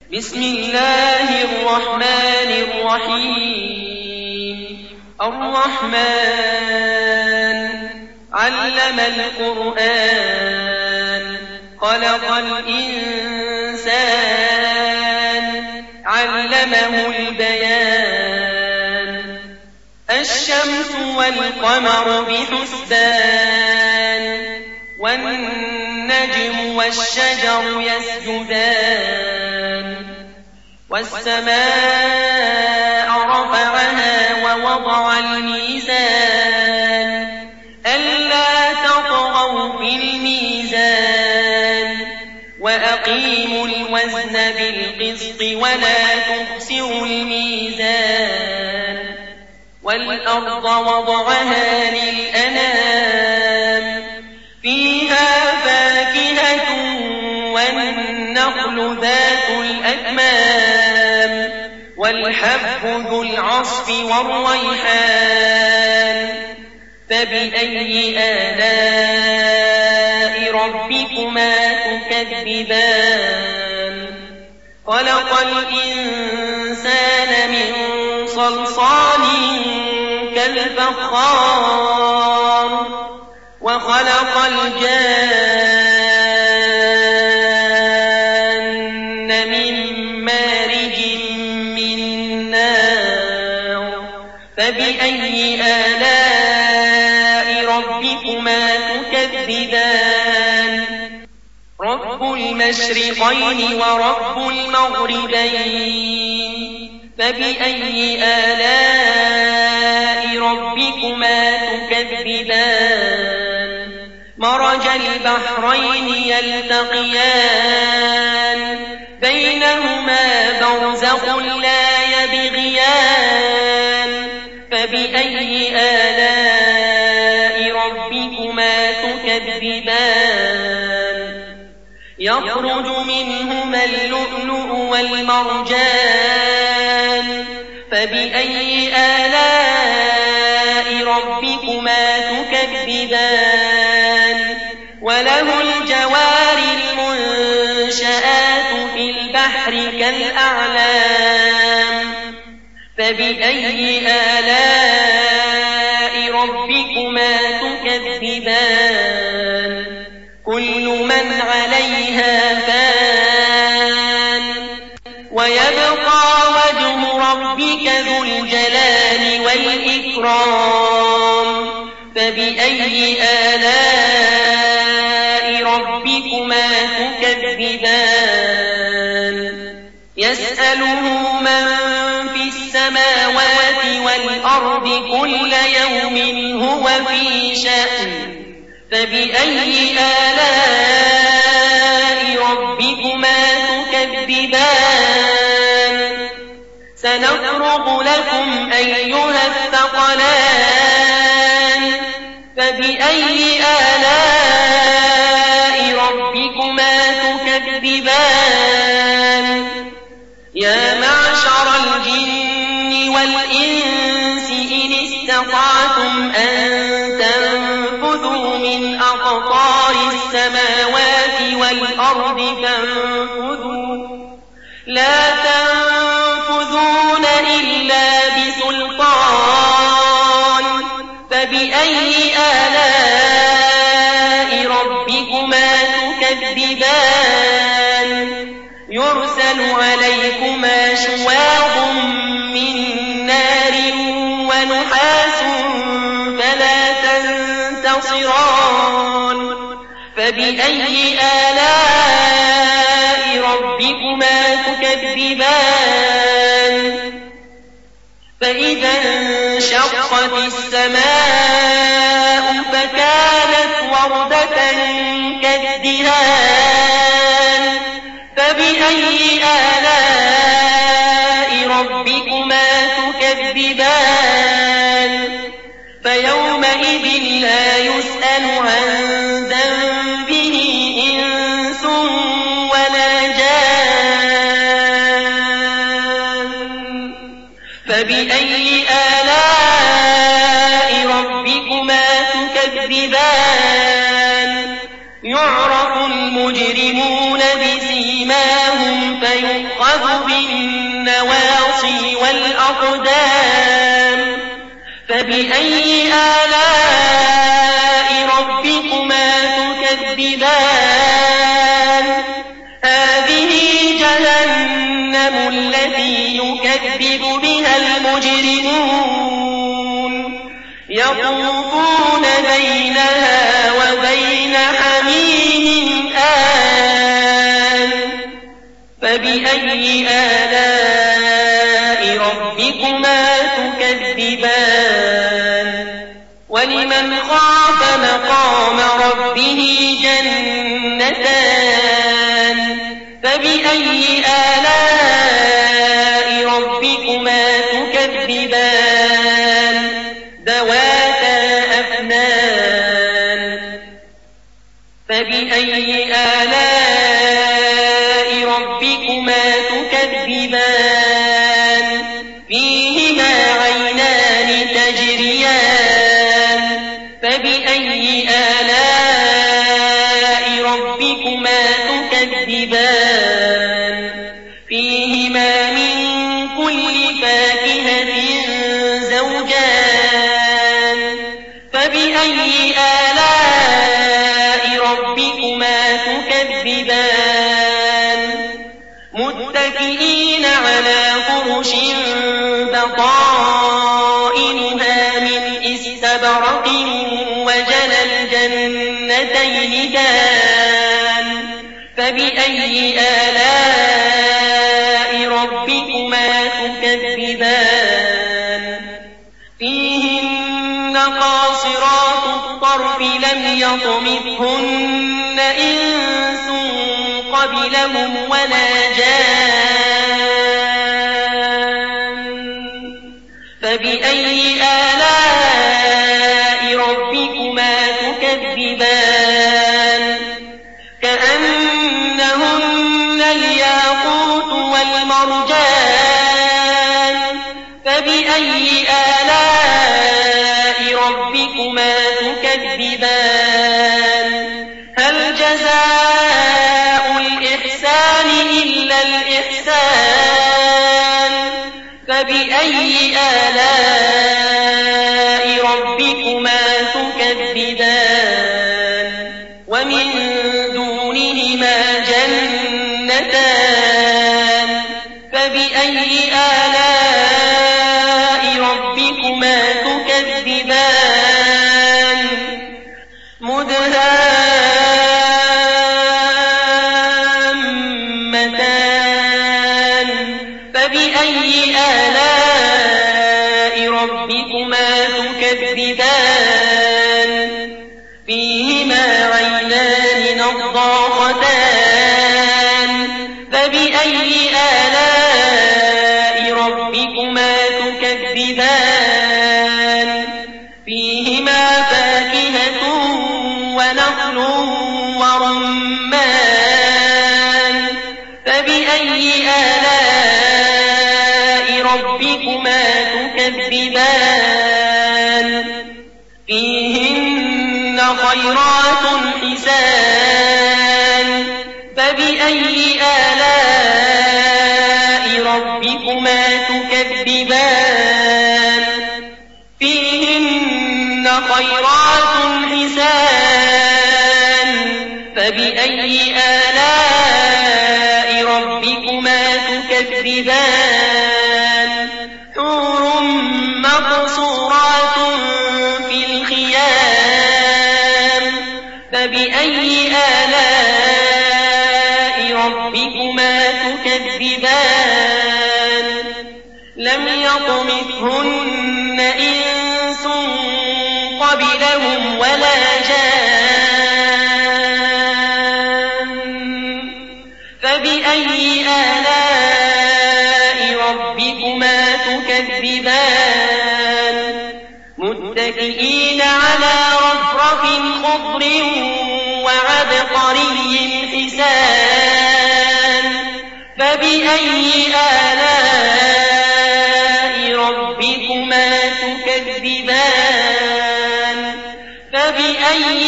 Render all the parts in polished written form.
بسم الله الرحمن الرحيم. الرحمن علم القرآن خلق الإنسان علمه البيان. الشمس والقمر بحسبان والنجم والشجر يسجدان. والسماء رفعها ووضع الميزان ألا تطغوا في الميزان وأقيموا الوزن بالقسط ولا تخسروا الميزان. والأرض وضعها للأنام فيها فاكهة والنخل ذات الأكمام والحب ذو العصف والريحان. فبأي آلاء ربكما تكذبان؟ خلق الإنسان من صلصال كالفخار وخلق الجان من مارج من نار. فبأي آلاء ربكما تكذبان؟ رب المشرقين ورب المغربين. فبأي آلاء ربكما تكذبان؟ مرج البحرين يلتقيان بينهما برزخ لا يبغيان. فبأي آلاء ربكما تكذبان؟ يخرج منهما اللؤلؤ والمرجان. فبأي آلاء ربكما تكذبان؟ وله الجوار المنشآت في البحر كالأعلام. فبأي آلاء ربكما تكذبان؟ كل من عليها فان ويبقى وجه ربك ذو الجلال والإكرام. فبأي آلاء ربكما تكذبان؟ يسأله من في السماوات والأرض كل يوم هو في شأن. فبأي آلاء ربكما تكذبان؟ سنفرغ لكم أيها الثقلان. فبأي آلاء ربكما تكذبان؟ يا معشر الجن والإنس إن استطعتم أن تنفذوا من أقطار السماوات والأرض فانفذوا لا تنفذون إلا بسلطان. فبأي آلاء ربكما تكذبان؟ يرسل عليكما شواظ من نار ونحاس فلا تنتصران. فبأي آلاء ربكما تكذبان؟ فإذا انشقت السماء فكانت وردة كالدهان. فبأي آلاء ربكما تكذبان؟ فيومئذ لا يسأل عن ذنبه إنس ولا جان. فبأي آلاء ربكما تكذبان؟ يعرف المجرمون بسيماهم فيؤخذ يؤخذ بالنواصي والأقدام فبأي آلاء ربكما تكذبان هذه جهنم التي يكذب بها المجرمون يطوفون بينها وبين حميم آن فبأي آلاء ربكما تكذبان ولمن خاف مقام ربه جنتان فبأي آلاء ربكما تكذبان ذواتا أفنان فبأي آلاء ربكما تكذبان فيهما عينان تجريان فبأي آلاء ربكما تكذبان فيهما من كل فاكهة زوجان فبأي آلاء ربكما تكذبان متكئين على فرش بطائنها من استبرق وجنى الجنتين دان فبأي آلاء ربكما تكذبان فيهن قاصرات الطرف لم يطمثهن إنس قبلهم ولا جان فبأي آلاء ربكما تكذبان كأنهن الياقوت والمرجان فبأي آلاء ربكما تكذبان هل جزاء الإحسان إلا الإحسان فبأي آلاء ربكما تكذبان ومن دونهما جنتان فبأي آلاء ربكما تكذبان مدهامتان فبأي آلاء ربكما تكذبان فيهما عينان نضاختان فبأي آلاء ربكما تكذبان فيهما فاكهة ونخل ورمان فبأي آلاء ربكما تكذبان فيهن خيرات حسان فبأي آلاء ربكما تكذبان فيهن خيرات حسان فبأي آلاء ربكما تكذبان حور مقصورات في الخيام فبأي آلاء ربكما تكذبان لم يطمثهن إنس قبلهم ولا جان فبأي آلاء ربكما تكذبان متكئين على رفرف خضر وعبقري حسان فبأي آلاء ربكما تكذبان فبأي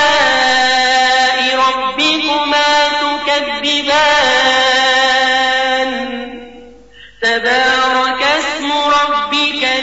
آلاء ربكما تكذبان تبارك اسم ربك